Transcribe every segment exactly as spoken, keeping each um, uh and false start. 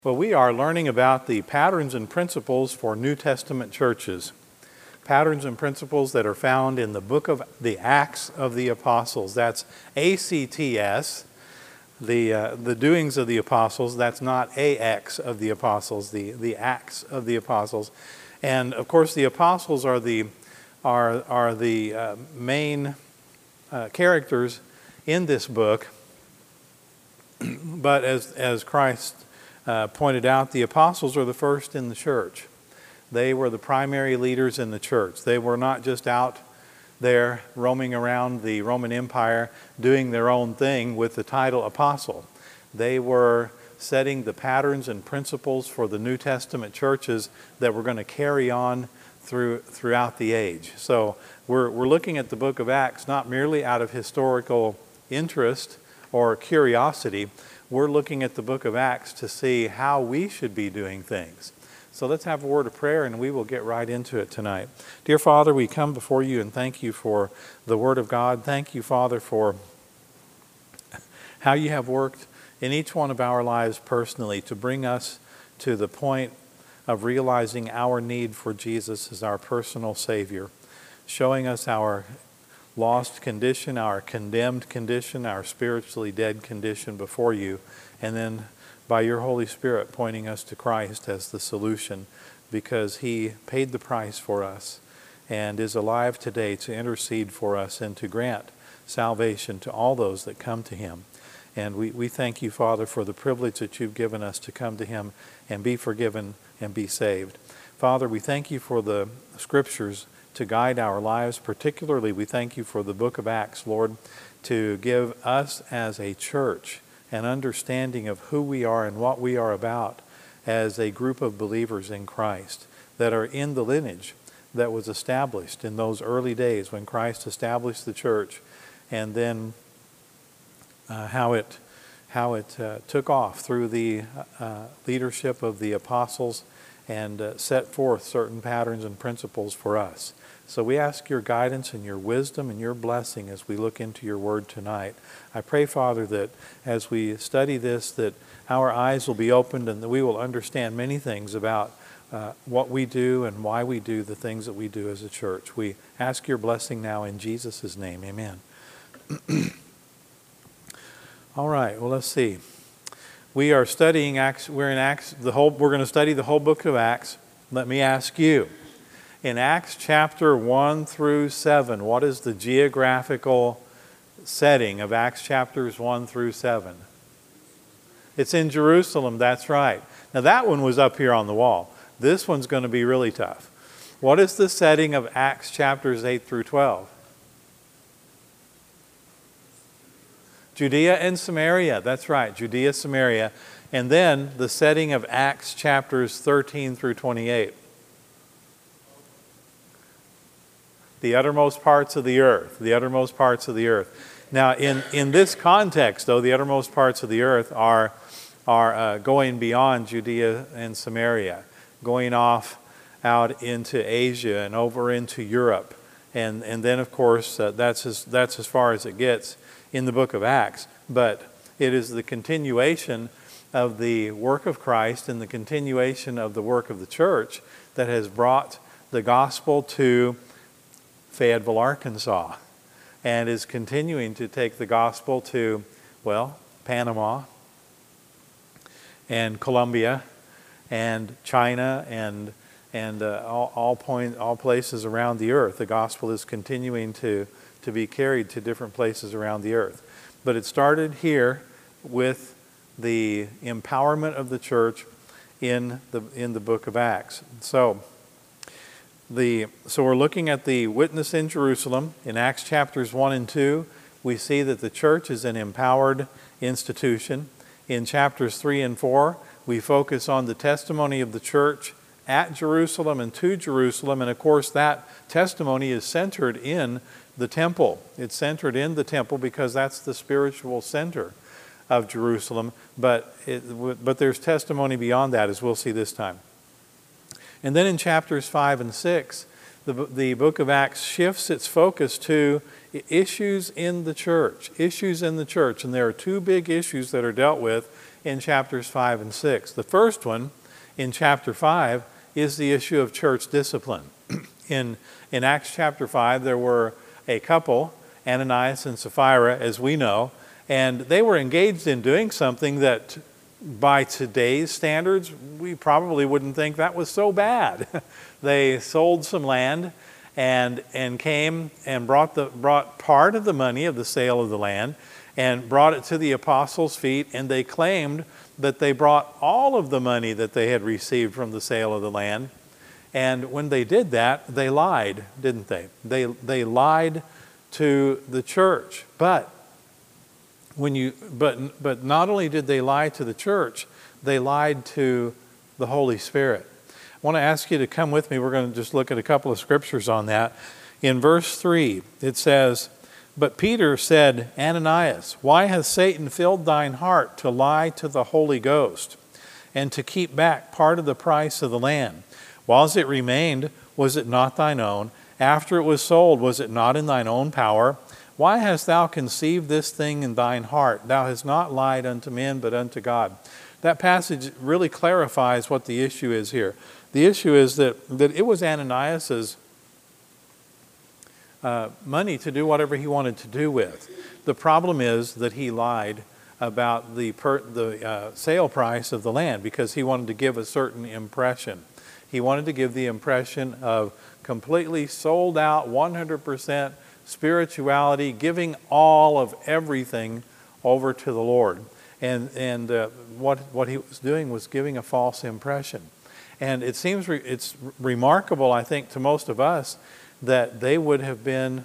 Well, we are learning about the patterns and principles for New Testament churches. Patterns and principles that are found in the book of the Acts of the Apostles. That's A C T S, the uh, the doings of the apostles. That's not A X of the apostles, the, the Acts of the Apostles. And of course, the apostles are the are are the uh, main uh, characters in this book. But as as Christ Uh, pointed out, the apostles are the first in the church. They were the primary leaders in the church. They were not just out there roaming around the Roman Empire doing their own thing with the title apostle. They were setting the patterns and principles for the New Testament churches that were going to carry on through throughout the age. So we're, we're looking at the book of Acts not merely out of historical interest or curiosity. We're looking at the book of Acts to see how we should be doing things. So let's have a word of prayer and we will get right into it tonight. Dear Father, we come before you and thank you for the Word of God. Thank you, Father, for how you have worked in each one of our lives personally to bring us to the point of realizing our need for Jesus as our personal Savior, showing us our lost condition, our condemned condition, our spiritually dead condition before you, and then by your Holy Spirit pointing us to Christ as the solution, because he paid the price for us and is alive today to intercede for us and to grant salvation to all those that come to him. And we, we thank you, Father, for the privilege that you've given us to come to him and be forgiven and be saved. Father, we thank you for the scriptures to guide our lives. Particularly, we thank you for the book of Acts, Lord, to give us as a church an understanding of who we are and what we are about as a group of believers in Christ that are in the lineage that was established in those early days when Christ established the church, and then uh, how it how it uh, took off through the uh, leadership of the apostles and uh, set forth certain patterns and principles for us. So we ask your guidance and your wisdom and your blessing as we look into your word tonight. I pray, Father, that as we study this, that our eyes will be opened and that we will understand many things about uh, what we do and why we do the things that we do as a church. We ask your blessing now in Jesus' name. Amen. All right, well, let's see. We are studying Acts. We're in Acts. The whole. We're going to study the whole book of Acts. Let me ask you, in Acts chapter one through seven, what is the geographical setting of Acts chapters one through seven? It's in Jerusalem. That's right. Now that one was up here on the wall. This one's going to be really tough. What is the setting of Acts chapters eight through twelve? Judea and Samaria. That's right, Judea, Samaria. And then the setting of Acts chapters thirteen through twenty-eight. The uttermost parts of the earth. The uttermost parts of the earth. Now, in, in this context, though, the uttermost parts of the earth are, are uh, going beyond Judea and Samaria, going off out into Asia and over into Europe. And, and then, of course, uh, that's, as, that's as far as it gets in the book of Acts, but it is the continuation of the work of Christ and the continuation of the work of the church that has brought the gospel to Fayetteville, Arkansas, and is continuing to take the gospel to, well, Panama and Colombia and China and and uh, all all, point, all places around the earth. The gospel is continuing to to be carried to different places around the earth. But it started here with the empowerment of the church in the in the book of Acts. So the so we're looking at the witness in Jerusalem. In Acts chapters one and two, we see that the church is an empowered institution. In chapters three and four, we focus on the testimony of the church at Jerusalem and to Jerusalem. And of course, that testimony is centered in the temple. It's centered in the temple because that's the spiritual center of Jerusalem. But it, but there's testimony beyond that, as we'll see this time. And then in chapters five and six, the, the book of Acts shifts its focus to issues in the church. Issues in the church. And there are two big issues that are dealt with in chapters five and six. The first one in chapter five is the issue of church discipline. in, in Acts chapter five, there were a couple, Ananias and Sapphira, as we know, and they were engaged in doing something that by today's standards, we probably wouldn't think that was so bad. They sold some land and and came and brought the brought part of the money of the sale of the land and brought it to the apostles' feet, and they claimed that they brought all of the money that they had received from the sale of the land. And when they did that, they lied, didn't they? They they lied to the church. But when you but but not only did they lie to the church, they lied to the Holy Spirit. I want to ask you to come with me. We're going to just look at a couple of scriptures on that. In verse three, it says, "But Peter said, Ananias, why has Satan filled thine heart to lie to the Holy Ghost and to keep back part of the price of the land? Whilst it remained, was it not thine own? After it was sold, was it not in thine own power? Why hast thou conceived this thing in thine heart? Thou hast not lied unto men, but unto God." That passage really clarifies what the issue is here. The issue is that, that it was Ananias's uh, money to do whatever he wanted to do with. The problem is that he lied about the, per, the uh, sale price of the land because he wanted to give a certain impression. He wanted to give the impression of completely sold out, one hundred percent spirituality, giving all of everything over to the Lord. And, and uh, what, what he was doing was giving a false impression. And it seems re- it's remarkable, I think, to most of us that they would have been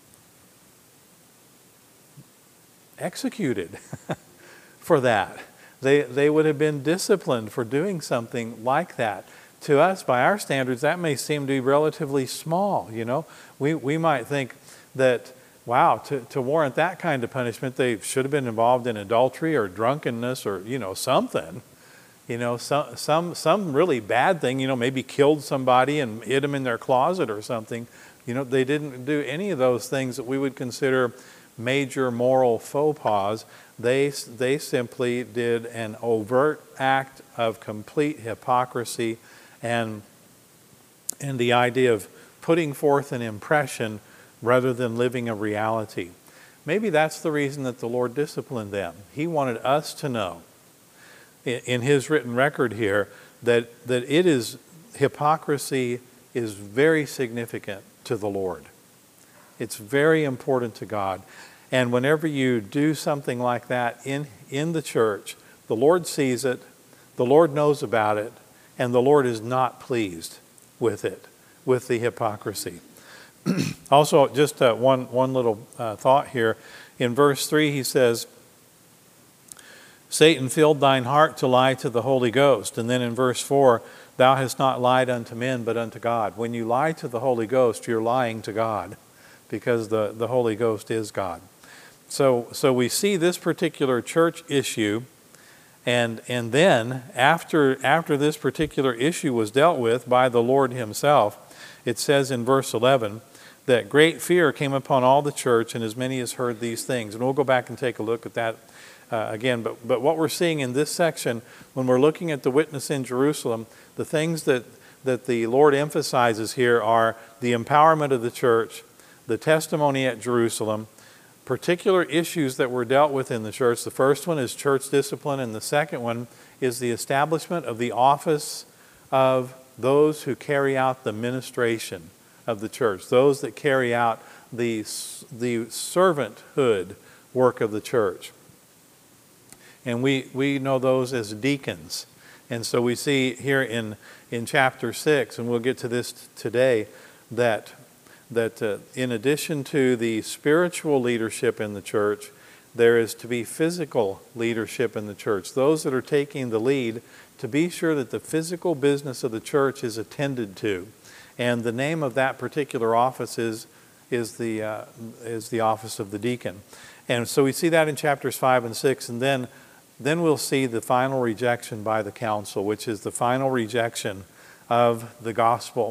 executed for that. They, they would have been disciplined for doing something like that. To us, by our standards, that may seem to be relatively small, you know. We, we might think that, wow, to, to warrant that kind of punishment, they should have been involved in adultery or drunkenness or, you know, something. You know, some, some, some really bad thing, you know, maybe killed somebody and hid them in their closet or something. You know, they didn't do any of those things that we would consider major moral faux pas. They, they simply did an overt act of complete hypocrisy and, and the idea of putting forth an impression rather than living a reality. Maybe that's the reason that the Lord disciplined them. He wanted us to know in his written record here that, that it is, hypocrisy is very significant to the Lord. It's very important to God. And whenever you do something like that in, in the church, the Lord sees it, the Lord knows about it, and the Lord is not pleased with it, with the hypocrisy. Also, just uh, one, one little uh, thought here. In verse three, he says, Satan filled thine heart to lie to the Holy Ghost. And then in verse four, thou hast not lied unto men, but unto God. When you lie to the Holy Ghost, you're lying to God because the, the Holy Ghost is God. So, so we see this particular church issue, and, and then after, after this particular issue was dealt with by the Lord himself, it says in verse eleven that great fear came upon all the church and as many as heard these things. And we'll go back and take a look at that Uh, again, but, but what we're seeing in this section, when we're looking at the witness in Jerusalem, the things that, that the Lord emphasizes here are the empowerment of the church, the testimony at Jerusalem, particular issues that were dealt with in the church. The first one is church discipline, and the second one is the establishment of the office of those who carry out the ministration of the church, those that carry out the, the servanthood work of the church. And we, we know those as deacons. And so we see here in, in chapter six, and we'll get to this t- today, that, that uh, in addition to the spiritual leadership in the church, there is to be physical leadership in the church. Those that are taking the lead to be sure that the physical business of the church is attended to. And the name of that particular office is, is, the, uh, is the office of the deacon. And so we see that in chapters five and six, and then Then we'll see the final rejection by the council, which is the final rejection of the gospel.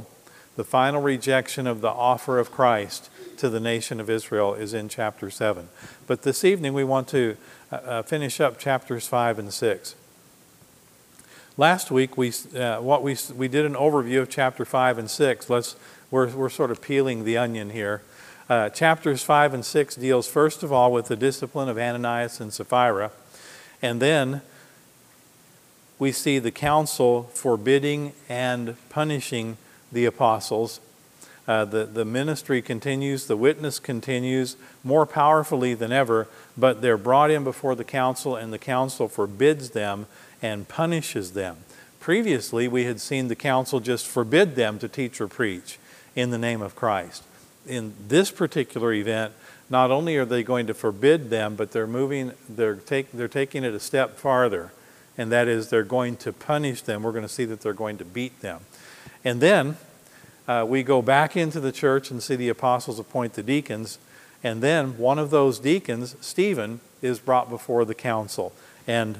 The final rejection of the offer of Christ to the nation of Israel is in chapter seven. But this evening we want to uh, finish up chapters five and six. Last week we uh, what we we did an overview of chapter five and six. Let's we're we're sort of peeling the onion here. Uh, chapters five and six deals first of all with the discipline of Ananias and Sapphira, and then we see the council forbidding and punishing the apostles. Uh, the, the ministry continues, the witness continues more powerfully than ever, but they're brought in before the council, and the council forbids them and punishes them. Previously, we had seen the council just forbid them to teach or preach in the name of Christ. In this particular event, not only are they going to forbid them, but they're moving, they're, take, they're taking it a step farther, and that is they're going to punish them. We're going to see that they're going to beat them. And then uh, we go back into the church and see the apostles appoint the deacons, and then one of those deacons, Stephen, is brought before the council. And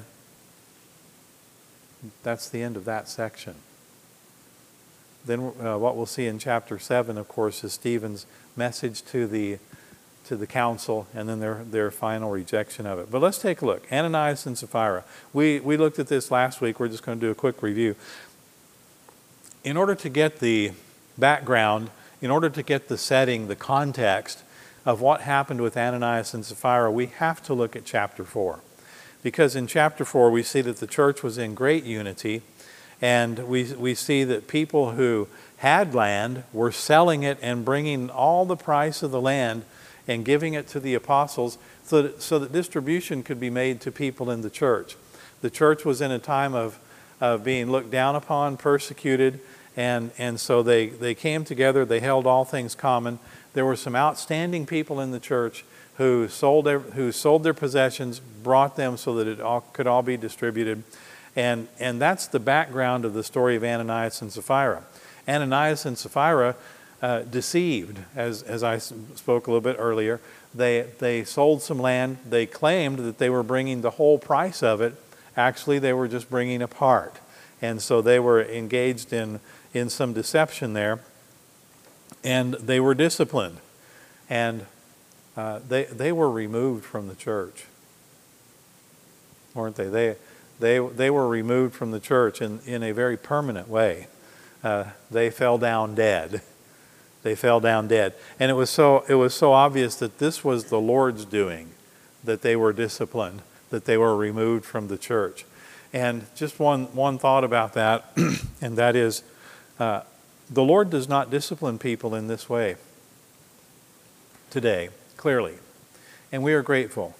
that's the end of that section. Then uh, what we'll see in chapter seven, of course, is Stephen's message to the to the council, and then their their final rejection of it. But let's take a look. Ananias and Sapphira. We we looked at this last week. We're just going to do a quick review. In order to get the background, in order to get the setting, the context of what happened with Ananias and Sapphira, we have to look at chapter four. Because in chapter four, we see that the church was in great unity, and we, we see that people who had land were selling it and bringing all the price of the land and giving it to the apostles so that, so that distribution could be made to people in the church. The church was in a time of, of being looked down upon, persecuted, and, and so they, they came together, they held all things common. There were some outstanding people in the church who sold their, who sold their possessions, brought them so that it all, could all be distributed. And, and that's the background of the story of Ananias and Sapphira. Ananias and Sapphira uh, deceived, as, as I spoke a little bit earlier. They, they sold some land. They claimed that they were bringing the whole price of it. Actually, they were just bringing a part. And so they were engaged in, in some deception there. And they were disciplined. And uh, they, they were removed from the church. Weren't they? They, they, they were removed from the church in, in a very permanent way. Uh, they fell down dead. They fell down dead. And it was so it was so obvious that this was the Lord's doing, that they were disciplined, that they were removed from the church. And just one, one thought about that, and that is, uh, the Lord does not discipline people in this way today, clearly. And we are grateful.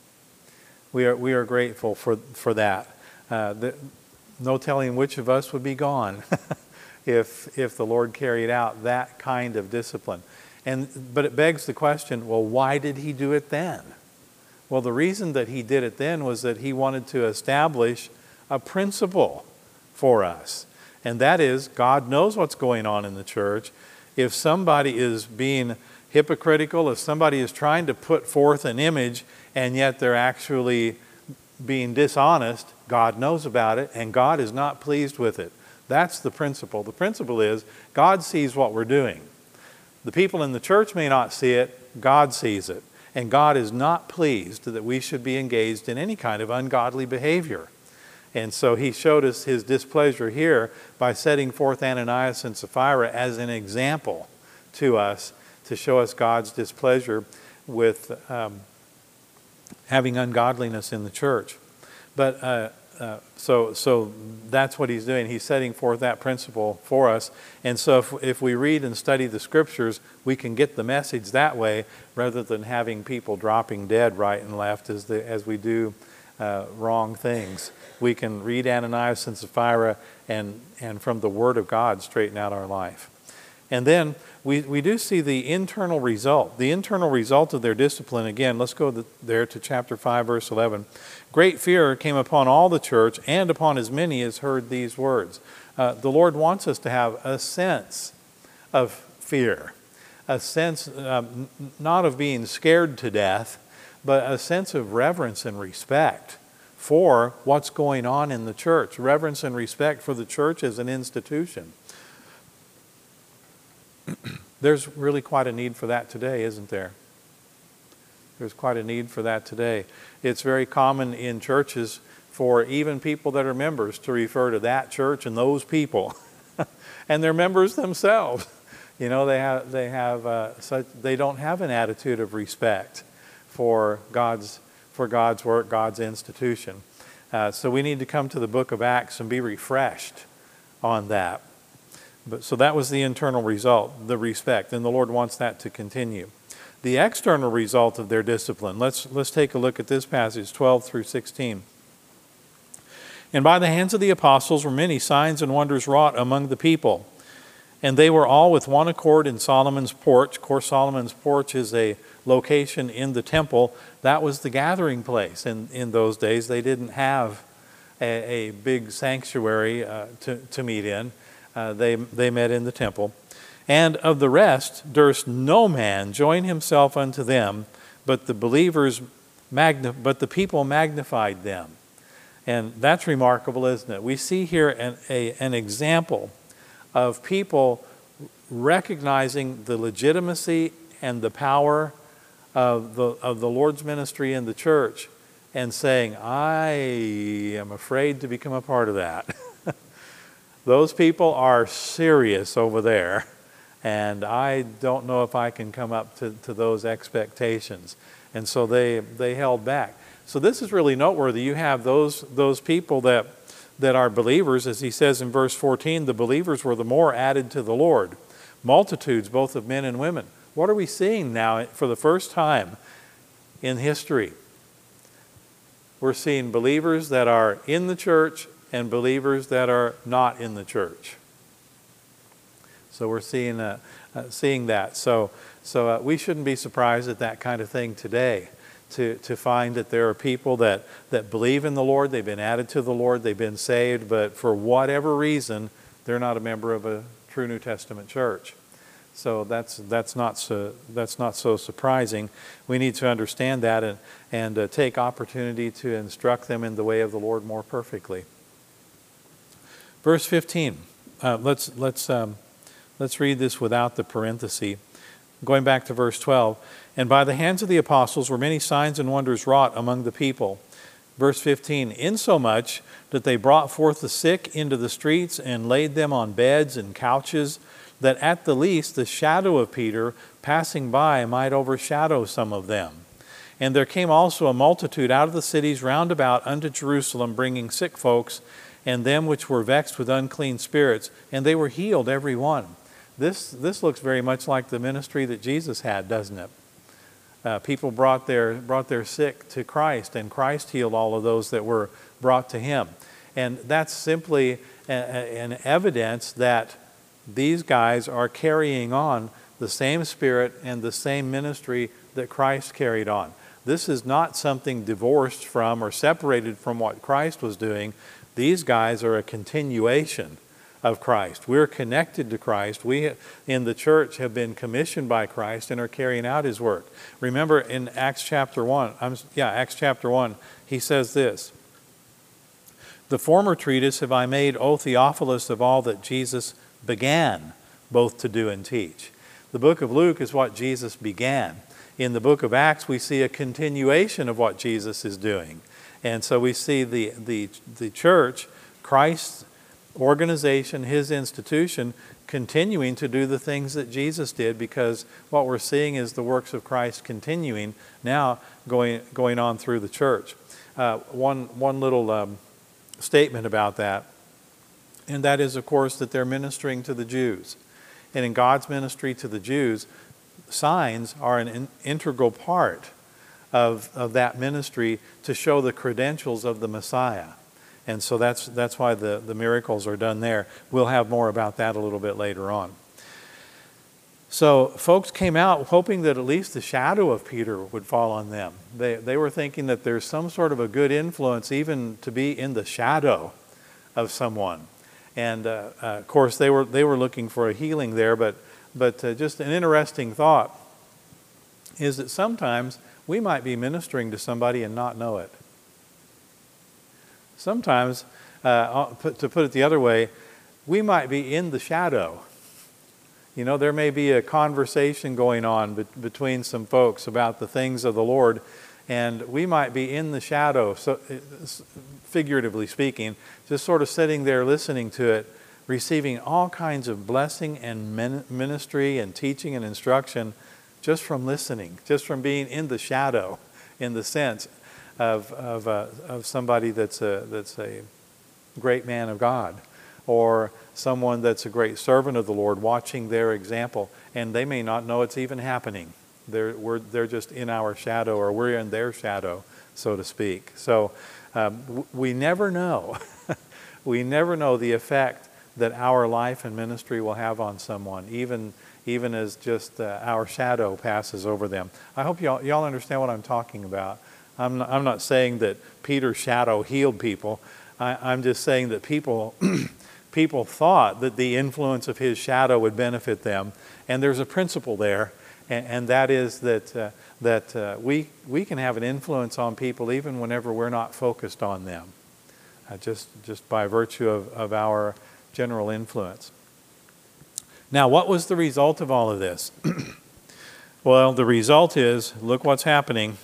We are, we are grateful for, for that. Uh, the, no telling which of us would be gone if, if the Lord carried out that kind of discipline. And, but it begs the question, well, why did he do it then? Well, the reason that he did it then was that he wanted to establish a principle for us. And that is, God knows what's going on in the church. If somebody is being hypocritical, if somebody is trying to put forth an image and yet they're actually being dishonest, God knows about it, and God is not pleased with it. That's the principle. The principle is, God sees what we're doing. The people in the church may not see it, God sees it. And God is not pleased that we should be engaged in any kind of ungodly behavior. And so he showed us his displeasure here by setting forth Ananias and Sapphira as an example to us, to show us God's displeasure with um, having ungodliness in the church. But uh, uh, so so that's what he's doing. He's setting forth that principle for us. And so if, if we read and study the scriptures, we can get the message that way rather than having people dropping dead right and left as, the, as we do uh, wrong things. We can read Ananias and Sapphira and, and from the Word of God straighten out our life. And then we, we do see the internal result. The internal result of their discipline, again, let's go to, there to chapter five, verse eleven. Great fear came upon all the church and upon as many as heard these words. Uh, the Lord wants us to have a sense of fear, a sense um, not of being scared to death, but a sense of reverence and respect for what's going on in the church, reverence and respect for the church as an institution. There's really quite a need for that today, isn't there? There's quite a need for that today. It's very common in churches for even people that are members to refer to that church and those people. And they're members themselves. You know, they have they have uh, such they don't have an attitude of respect for God's for God's work, God's institution. Uh, so we need to come to the book of Acts and be refreshed on that. But so that was the internal result, the respect, and the Lord wants that to continue. The external result of their discipline. Let's let's take a look at this passage, twelve through sixteen. And by the hands of the apostles were many signs and wonders wrought among the people. And they were all with one accord in Solomon's porch. Of course, Solomon's porch is a location in the temple. That was the gathering place. In, in those days, they didn't have a, a big sanctuary uh, to, to meet in. Uh, they, they met in the temple. And of the rest durst no man join himself unto them, but the believers, magna- but the people magnified them. And that's remarkable, isn't it? We see here an, a, an example of people recognizing the legitimacy and the power of the, of the Lord's ministry in the church and saying, I am afraid to become a part of that. Those people are serious over there, and I don't know if I can come up to, to those expectations. And so they, they held back. So this is really noteworthy. You have those, those people that that are believers, as he says in verse fourteen, the believers were the more added to the Lord, multitudes both of men and women. What are we seeing now for the first time in history? We're seeing believers that are in the church and believers that are not in the church. So we're seeing uh, uh, seeing that. So so uh, we shouldn't be surprised at that kind of thing today. To, to find that there are people that, that believe in the Lord, they've been added to the Lord, they've been saved, but for whatever reason, they're not a member of a true New Testament church. So that's that's not so that's not so surprising. We need to understand that and and uh, take opportunity to instruct them in the way of the Lord more perfectly. Verse fifteen. Uh, let's let's um, let's read this without the parenthesis. Going back to verse twelve. And by the hands of the apostles were many signs and wonders wrought among the people. Verse fifteen, insomuch that they brought forth the sick into the streets and laid them on beds and couches, that at the least the shadow of Peter passing by might overshadow some of them. And there came also a multitude out of the cities round about unto Jerusalem, bringing sick folks, and them which were vexed with unclean spirits, and they were healed every one. This, this looks very much like the ministry that Jesus had, doesn't it? Uh, people brought their brought their sick to Christ, and Christ healed all of those that were brought to him. And that's simply a, a, an evidence that these guys are carrying on the same spirit and the same ministry that Christ carried on. This is not something divorced from or separated from what Christ was doing. These guys are a continuation of Christ. We're connected to Christ. We in the church have been commissioned by Christ and are carrying out his work. Remember in Acts chapter one, I'm, yeah, Acts chapter one, he says this, the former treatise have I made, O Theophilus, of all that Jesus began both to do and teach. The book of Luke is what Jesus began. In the book of Acts, we see a continuation of what Jesus is doing. And so we see the, the, the church, Christ's organization, his institution, continuing to do the things that Jesus did, because what we're seeing is the works of Christ continuing now going going on through the church. Uh, one one little um, statement about that, and that is, of course, that they're ministering to the Jews. And in God's ministry to the Jews, signs are an in, integral part of, of that ministry to show the credentials of the Messiah. And so that's that's why the, the miracles are done there. We'll have more about that a little bit later on. So folks came out hoping that at least the shadow of Peter would fall on them. They, they were thinking that there's some sort of a good influence even to be in the shadow of someone. And uh, uh, of course they were they were looking for a healing there, but, but uh, just an interesting thought is that sometimes we might be ministering to somebody and not know it. Sometimes, uh, to put it the other way, we might be in the shadow. You know, there may be a conversation going on be- between some folks about the things of the Lord, and we might be in the shadow, so figuratively speaking, just sort of sitting there listening to it, receiving all kinds of blessing and ministry and teaching and instruction just from listening, just from being in the shadow, in the sense of of, uh, of somebody that's a that's a great man of God, or someone that's a great servant of the Lord, watching their example, and they may not know it's even happening. They're we're they're just in our shadow, or we're in their shadow, so to speak. So um, w- we never know. We never know the effect that our life and ministry will have on someone, even even as just uh, our shadow passes over them. I hope y'all y'all understand what I'm talking about. I'm not, I'm not saying that Peter's shadow healed people. I, I'm just saying that people people thought that the influence of his shadow would benefit them, and there's a principle there, and, and that is that uh, that uh, we we can have an influence on people even whenever we're not focused on them, uh, just just by virtue of, of our general influence. Now, what was the result of all of this? Well, the result is, look what's happening.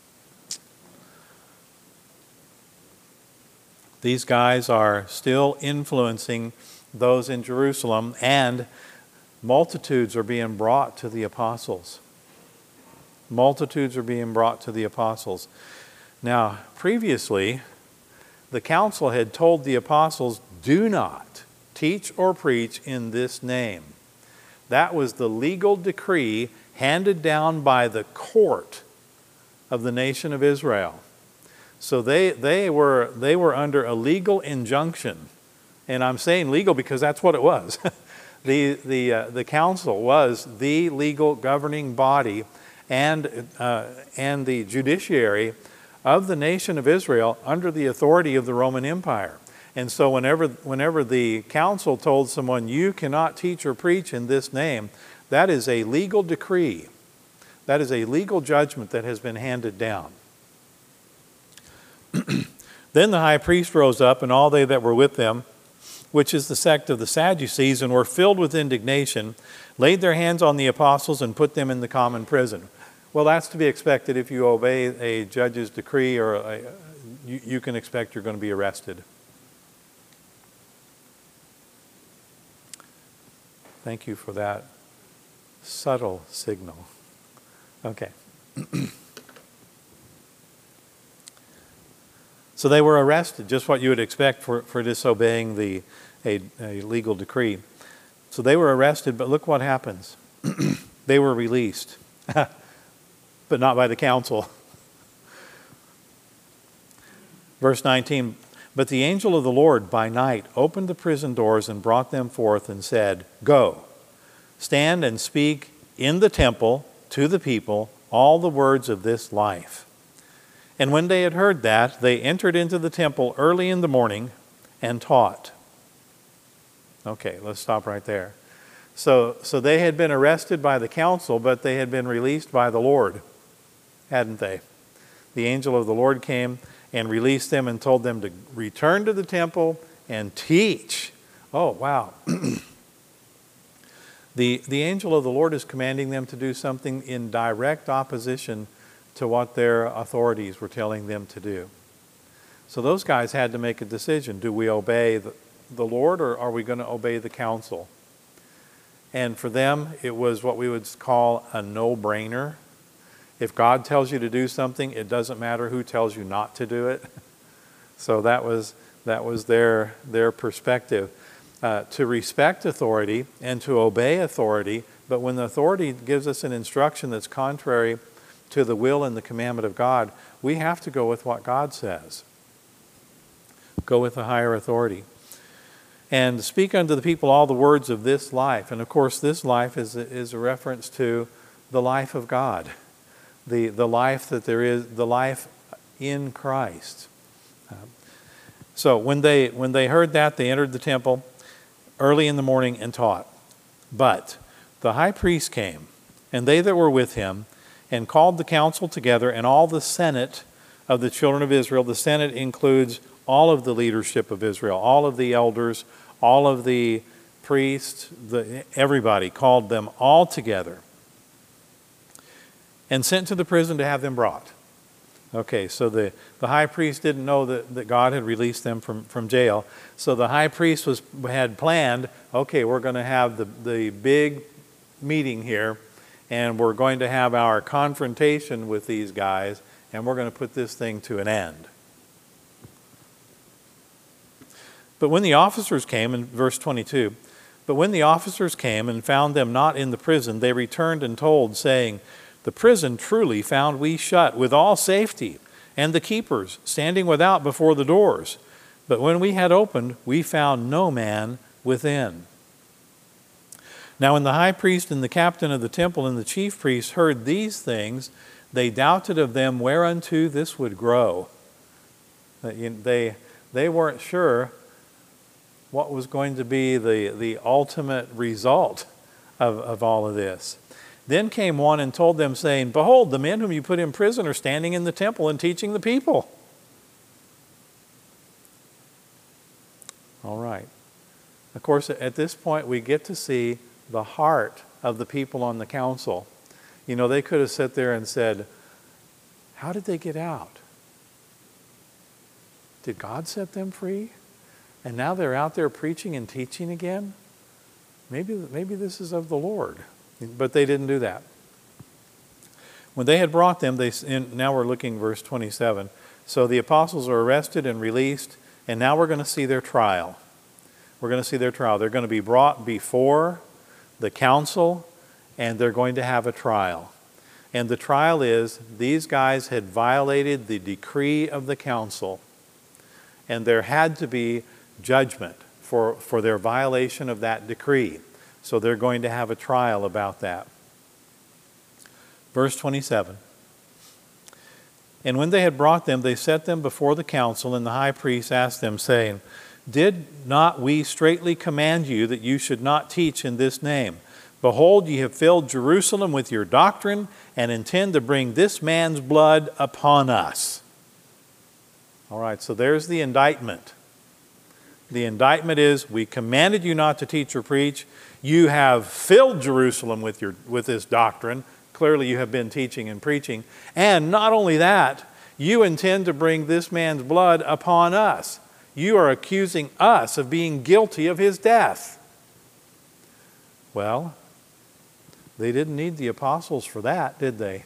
These guys are still influencing those in Jerusalem, and multitudes are being brought to the apostles. Multitudes are being brought to the apostles. Now, previously, the council had told the apostles, do not teach or preach in this name. That was the legal decree handed down by the court of the nation of Israel. So they they were they were under a legal injunction, and I'm saying legal because that's what it was. the the uh, the council was the legal governing body and uh, and the judiciary of the nation of Israel under the authority of the Roman Empire. And so whenever whenever the council told someone, you cannot teach or preach in this name, that is a legal decree. That is a legal judgment that has been handed down. Then the high priest rose up, and all they that were with them, which is the sect of the Sadducees, and were filled with indignation, laid their hands on the apostles and put them in the common prison. Well, that's to be expected. If you obey a judge's decree, or a, you, you can expect you're going to be arrested. Thank you for that subtle signal. Okay. So they were arrested, just what you would expect for, for disobeying the a, a legal decree. So they were arrested, but look what happens. They were released, but not by the council. Verse nineteen, but the angel of the Lord by night opened the prison doors and brought them forth and said, go, stand and speak in the temple to the people all the words of this life. And when they had heard that, they entered into the temple early in the morning and taught. Okay, let's stop right there. So, so they had been arrested by the council, but they had been released by the Lord, hadn't they? The angel of the Lord came and released them and told them to return to the temple and teach. Oh, wow. the, the angel of the Lord is commanding them to do something in direct opposition to what their authorities were telling them to do. So those guys had to make a decision. Do we obey the, the Lord, or are we going to obey the council? And for them, it was what we would call a no-brainer. If God tells you to do something, it doesn't matter who tells you not to do it. So that was that was their their perspective. Uh, to respect authority and to obey authority, but when the authority gives us an instruction that's contrary to the will and the commandment of God, we have to go with what God says. Go with the higher authority. And speak unto the people all the words of this life. And of course, this life is a, is a reference to the life of God. The, the life that there is, the life in Christ. Uh, so when they when they heard that, they entered the temple early in the morning and taught. But the high priest came, and they that were with him, and called the council together, and all the senate of the children of Israel. The senate includes all of the leadership of Israel, all of the elders, all of the priests, the, everybody, called them all together and sent to the prison to have them brought. Okay, so the, the high priest didn't know that, that God had released them from, from jail. So the high priest was had planned, okay, we're going to have the, the big meeting here, and we're going to have our confrontation with these guys, and we're going to put this thing to an end. But when the officers came, in verse twenty-two, but when the officers came and found them not in the prison, they returned and told, saying, the prison truly found we shut with all safety, and the keepers standing without before the doors. But when we had opened, we found no man within. Now when the high priest and the captain of the temple and the chief priests heard these things, they doubted of them whereunto this would grow. They, they weren't sure what was going to be the, the ultimate result of, of all of this. Then came one and told them, saying, behold, the men whom you put in prison are standing in the temple and teaching the people. All right. Of course, at this point, we get to see the heart of the people on the council. You know, they could have sat there and said, how did they get out? Did God set them free? And now they're out there preaching and teaching again? Maybe, maybe this is of the Lord. But they didn't do that. When they had brought them, they and now we're looking verse twenty-seven. So the apostles are arrested and released, and now we're going to see their trial. We're going to see their trial. They're going to be brought before the council, and they're going to have a trial. And the trial is, these guys had violated the decree of the council, and there had to be judgment for, for their violation of that decree. So they're going to have a trial about that. Verse twenty-seven. And when they had brought them, they set them before the council, and the high priest asked them, saying, did not we straitly command you that you should not teach in this name? Behold, ye have filled Jerusalem with your doctrine, and intend to bring this man's blood upon us. All right, so there's the indictment. The indictment is, we commanded you not to teach or preach. You have filled Jerusalem with your with this doctrine. Clearly you have been teaching and preaching. And not only that, you intend to bring this man's blood upon us. You are accusing us of being guilty of his death. Well, they didn't need the apostles for that, did they?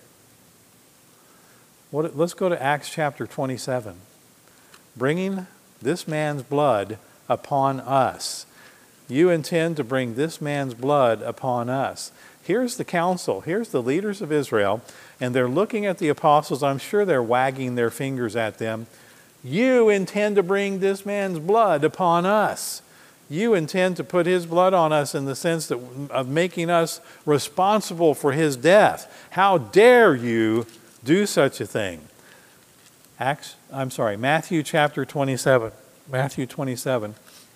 What, let's go to Acts chapter twenty-seven. Bringing this man's blood upon us. You intend to bring this man's blood upon us. Here's the council. Here's the leaders of Israel, and they're looking at the apostles. I'm sure they're wagging their fingers at them. You intend to bring this man's blood upon us. You intend to put his blood on us in the sense that, of making us responsible for his death. How dare you do such a thing? Acts, I'm sorry, Matthew chapter twenty-seven. Matthew twenty-seven.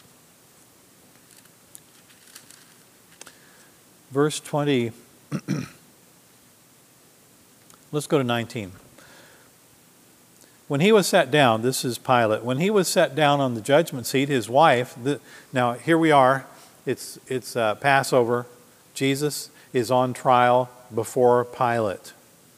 Verse twenty, let's go to nineteen. When he was sat down, this is Pilate, when he was sat down on the judgment seat, his wife, the, now here we are, it's, it's uh, Passover. Jesus is on trial before Pilate.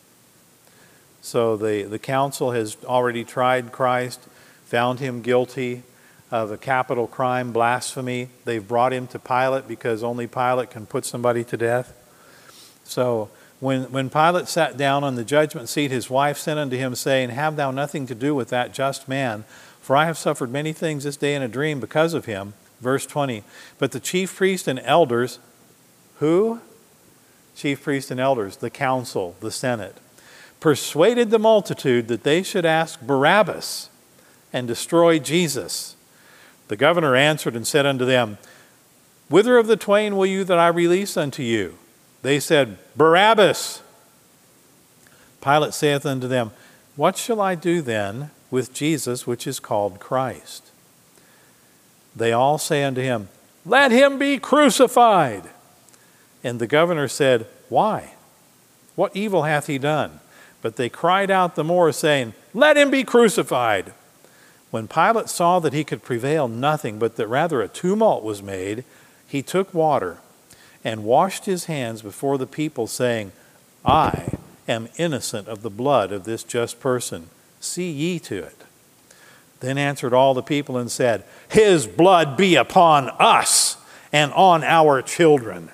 So the, the council has already tried Christ, found him guilty of a capital crime, blasphemy. They've brought him to Pilate because only Pilate can put somebody to death. So when, when Pilate sat down on the judgment seat, his wife sent unto him, saying, have thou nothing to do with that just man, for I have suffered many things this day in a dream because of him. Verse twenty, but the chief priest and elders, who? Chief priest and elders, the council, the Senate, persuaded the multitude that they should ask Barabbas and destroy Jesus. The governor answered and said unto them, whither of the twain will you that I release unto you? They said, Barabbas. Pilate saith unto them, what shall I do then with Jesus, which is called Christ? They all say unto him, let him be crucified. And the governor said, why? What evil hath he done? But they cried out the more, saying, let him be crucified. When Pilate saw that he could prevail nothing, but that rather a tumult was made, he took water and washed his hands before the people, saying, I am innocent of the blood of this just person. See ye to it. Then answered all the people and said, His blood be upon us and on our children.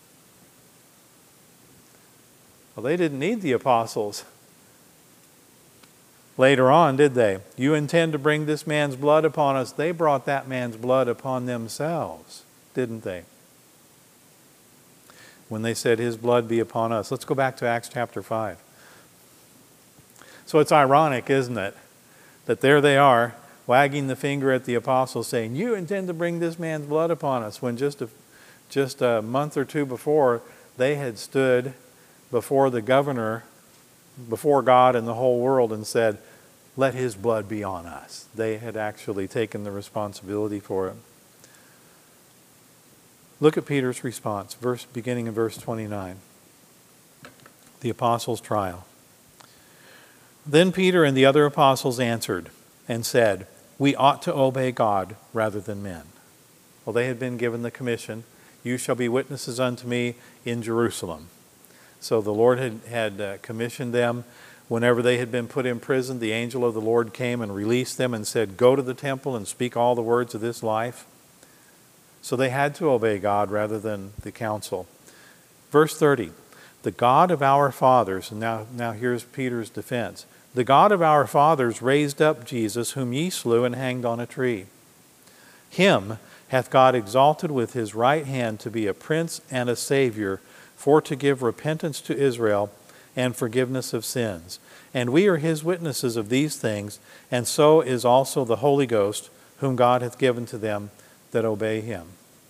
Well, they didn't need the apostles later on, did they? You intend to bring this man's blood upon us. They brought that man's blood upon themselves, didn't they? When they said, His blood be upon us. Let's go back to Acts chapter five. So it's ironic, isn't it, that there they are, wagging the finger at the apostles, saying, you intend to bring this man's blood upon us, when just a, just a month or two before, they had stood before the governor, before God and the whole world, and said, let his blood be on us. They had actually taken the responsibility for it. Look at Peter's response, verse beginning in verse twenty-nine. The apostles' trial. Then Peter and the other apostles answered and said, we ought to obey God rather than men. Well, they had been given the commission, you shall be witnesses unto me in Jerusalem. So the Lord had, had uh, commissioned them. Whenever they had been put in prison, the angel of the Lord came and released them and said, go to the temple and speak all the words of this life. So they had to obey God rather than the council. Verse thirty, the God of our fathers, and now, now here's Peter's defense. The God of our fathers raised up Jesus, whom ye slew and hanged on a tree. Him hath God exalted with his right hand to be a prince and a savior, for to give repentance to Israel and forgiveness of sins. And we are his witnesses of these things, and so is also the Holy Ghost, whom God hath given to them that obey him.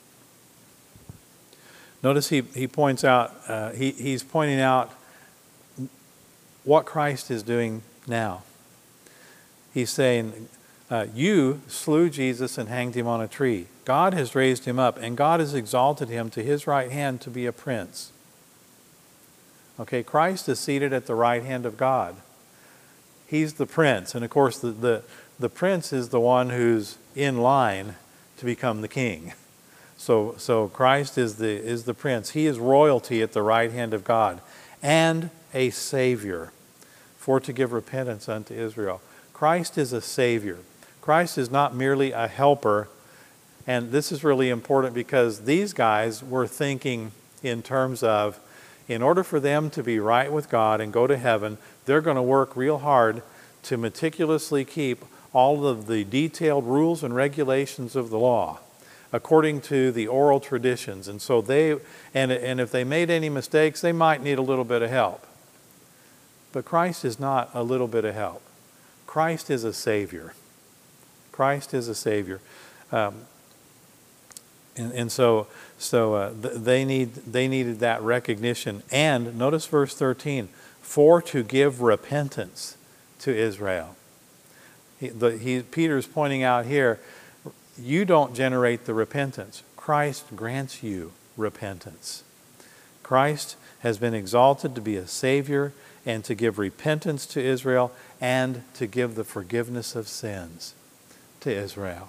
Notice he, he points out, uh, he, he's pointing out what Christ is doing now. He's saying, uh, you slew Jesus and hanged him on a tree. God has raised him up, and God has exalted him to his right hand to be a prince. Okay, Christ is seated at the right hand of God. He's the prince, and of course the, the, the prince is the one who's in line to become the king. So, so Christ is the, is the prince. He is royalty at the right hand of God, and a savior, for to give repentance unto Israel. Christ is a savior. Christ is not merely a helper. And this is really important because these guys were thinking in terms of, in order for them to be right with God and go to heaven, they're going to work real hard to meticulously keep all of the detailed rules and regulations of the law according to the oral traditions. And so they, and, and if they made any mistakes, they might need a little bit of help. But Christ is not a little bit of help. Christ is a savior. Christ is a savior. Um, and, and so, so uh, th- they need they needed that recognition. And notice verse thirteen, for to give repentance to Israel. He, the, he, Peter's pointing out here, you don't generate the repentance. Christ grants you repentance. Christ has been exalted to be a savior and to give repentance to Israel and to give the forgiveness of sins to Israel.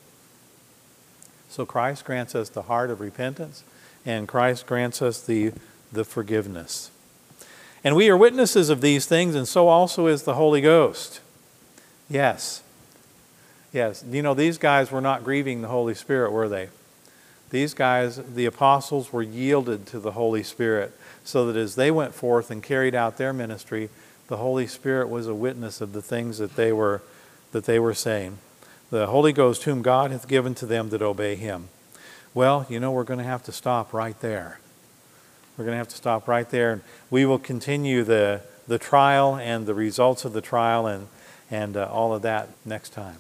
So Christ grants us the heart of repentance, and Christ grants us the, the forgiveness. And we are witnesses of these things, and so also is the Holy Ghost. Yes. Yes. You know, these guys were not grieving the Holy Spirit, were they? These guys, the apostles, were yielded to the Holy Spirit, so that as they went forth and carried out their ministry, the Holy Spirit was a witness of the things that they were that they were saying. The Holy Ghost, whom God hath given to them that obey him. Well, you know, we're going to have to stop right there. We're going to have to stop right there. And we will continue the, the trial and the results of the trial and, and uh, all of that next time.